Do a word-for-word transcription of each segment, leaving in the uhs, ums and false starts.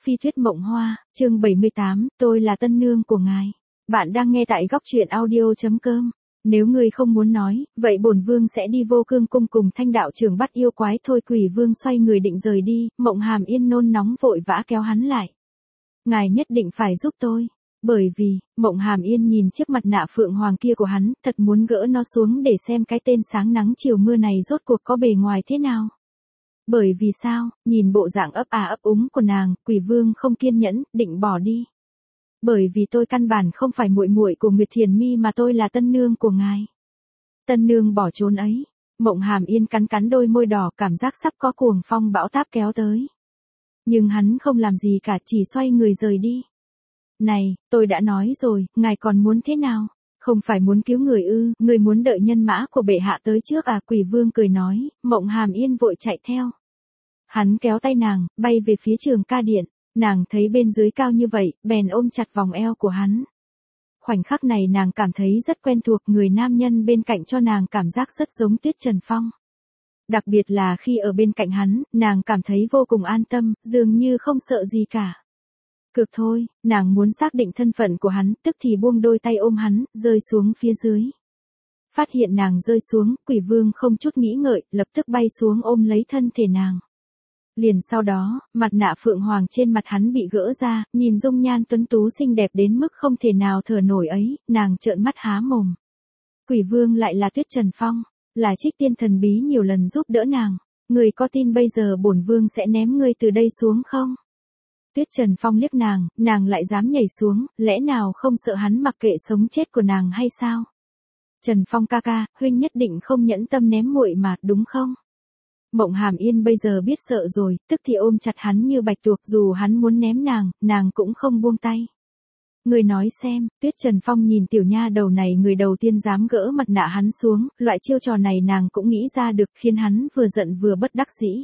Phi thuyết mộng hoa, chương bảy mươi tám, tôi là tân nương của ngài. Bạn đang nghe tại góc truyện audio.com. Nếu ngươi không muốn nói, vậy bổn vương sẽ đi vô cương cung cùng Thanh đạo trưởng bắt yêu quái thôi. Quỷ vương xoay người định rời đi, Mộng Hàm Yên nôn nóng vội vã kéo hắn lại. Ngài nhất định phải giúp tôi. Bởi vì, Mộng Hàm Yên nhìn chiếc mặt nạ phượng hoàng kia của hắn, thật muốn gỡ nó xuống để xem cái tên sáng nắng chiều mưa này rốt cuộc có bề ngoài thế nào. Bởi vì sao, nhìn bộ dạng ấp à ấp úng của nàng, Quỷ vương không kiên nhẫn, định bỏ đi. Bởi vì tôi căn bản không phải muội muội của Nguyệt Thiền Mi mà tôi là tân nương của ngài. Tân nương bỏ trốn ấy. Mộng Hàm Yên cắn cắn đôi môi đỏ, cảm giác sắp có cuồng phong bão táp kéo tới. Nhưng hắn không làm gì cả, chỉ xoay người rời đi. Này, tôi đã nói rồi, ngài còn muốn thế nào? Không phải muốn cứu người ư, người muốn đợi nhân mã của bệ hạ tới trước à? Quỷ vương cười nói. Mộng Hàm Yên vội chạy theo. Hắn kéo tay nàng, bay về phía Trường Ca Điện. Nàng thấy bên dưới cao như vậy, bèn ôm chặt vòng eo của hắn. Khoảnh khắc này nàng cảm thấy rất quen thuộc, người nam nhân bên cạnh cho nàng cảm giác rất giống Tuyết Trần Phong. Đặc biệt là khi ở bên cạnh hắn, nàng cảm thấy vô cùng an tâm, dường như không sợ gì cả. Cực thôi, nàng muốn xác định thân phận của hắn, tức thì buông đôi tay ôm hắn, rơi xuống phía dưới. Phát hiện nàng rơi xuống, Quỷ vương không chút nghĩ ngợi, lập tức bay xuống ôm lấy thân thể nàng. Liền sau đó, mặt nạ phượng hoàng trên mặt hắn bị gỡ ra, nhìn dung nhan tuấn tú xinh đẹp đến mức không thể nào thở nổi ấy, nàng trợn mắt há mồm. Quỷ vương lại là Tuyết Trần Phong, là Trích Tiên thần bí nhiều lần giúp đỡ nàng. Người có tin bây giờ bổn vương sẽ ném ngươi từ đây xuống không? Tuyết Trần Phong liếc nàng, nàng lại dám nhảy xuống, lẽ nào không sợ hắn mặc kệ sống chết của nàng hay sao? Trần Phong ca ca, huynh nhất định không nhẫn tâm ném muội mà, đúng không? Mộng Hàm Yên bây giờ biết sợ rồi, tức thì ôm chặt hắn như bạch tuộc, dù hắn muốn ném nàng, nàng cũng không buông tay. Người nói xem, Tuyết Trần Phong nhìn tiểu nha đầu này, người đầu tiên dám gỡ mặt nạ hắn xuống, loại chiêu trò này nàng cũng nghĩ ra được, khiến hắn vừa giận vừa bất đắc dĩ.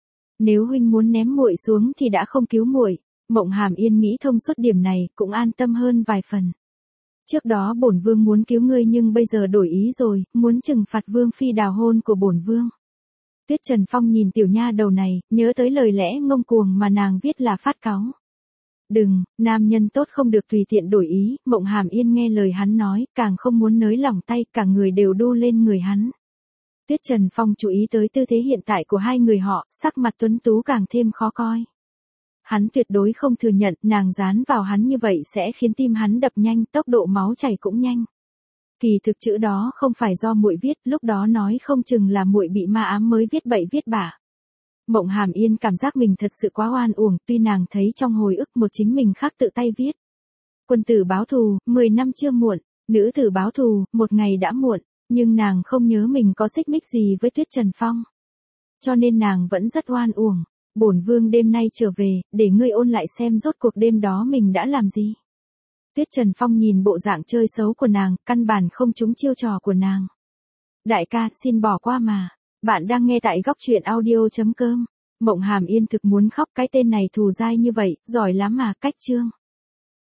Nếu huynh muốn ném muội xuống thì đã không cứu muội. Mộng Hàm Yên nghĩ thông suốt điểm này, cũng an tâm hơn vài phần. Trước đó bổn vương muốn cứu ngươi nhưng bây giờ đổi ý rồi, muốn trừng phạt vương phi đào hôn của bổn vương. Tuyết Trần Phong nhìn tiểu nha đầu này, nhớ tới lời lẽ ngông cuồng mà nàng viết là phát cáu. Đừng, nam nhân tốt không được tùy tiện đổi ý. Mộng Hàm Yên nghe lời hắn nói, càng không muốn nới lỏng tay, cả người đều đu lên người hắn. Tuyết Trần Phong chú ý tới tư thế hiện tại của hai người họ, sắc mặt tuấn tú càng thêm khó coi. Hắn tuyệt đối không thừa nhận, nàng dán vào hắn như vậy sẽ khiến tim hắn đập nhanh, tốc độ máu chảy cũng nhanh. Kỳ thực chữ đó không phải do muội viết, lúc đó nói không chừng là muội bị ma ám mới viết bậy viết bạ. Mộng Hàm Yên cảm giác mình thật sự quá oan uổng, tuy nàng thấy trong hồi ức một chính mình khác tự tay viết. Quân tử báo thù, mười năm chưa muộn, nữ tử báo thù, một ngày đã muộn, nhưng nàng không nhớ mình có xích mích gì với Tuyết Trần Phong. Cho nên nàng vẫn rất oan uổng. Bổn vương đêm nay trở về, để ngươi ôn lại xem rốt cuộc đêm đó mình đã làm gì. Tuyết Trần Phong nhìn bộ dạng chơi xấu của nàng, căn bản không trúng chiêu trò của nàng. Đại ca, xin bỏ qua mà. Bạn đang nghe tại góc truyện audio.com. Mộng Hàm Yên thực muốn khóc, cái tên này thù dai như vậy, giỏi lắm mà, cách chương.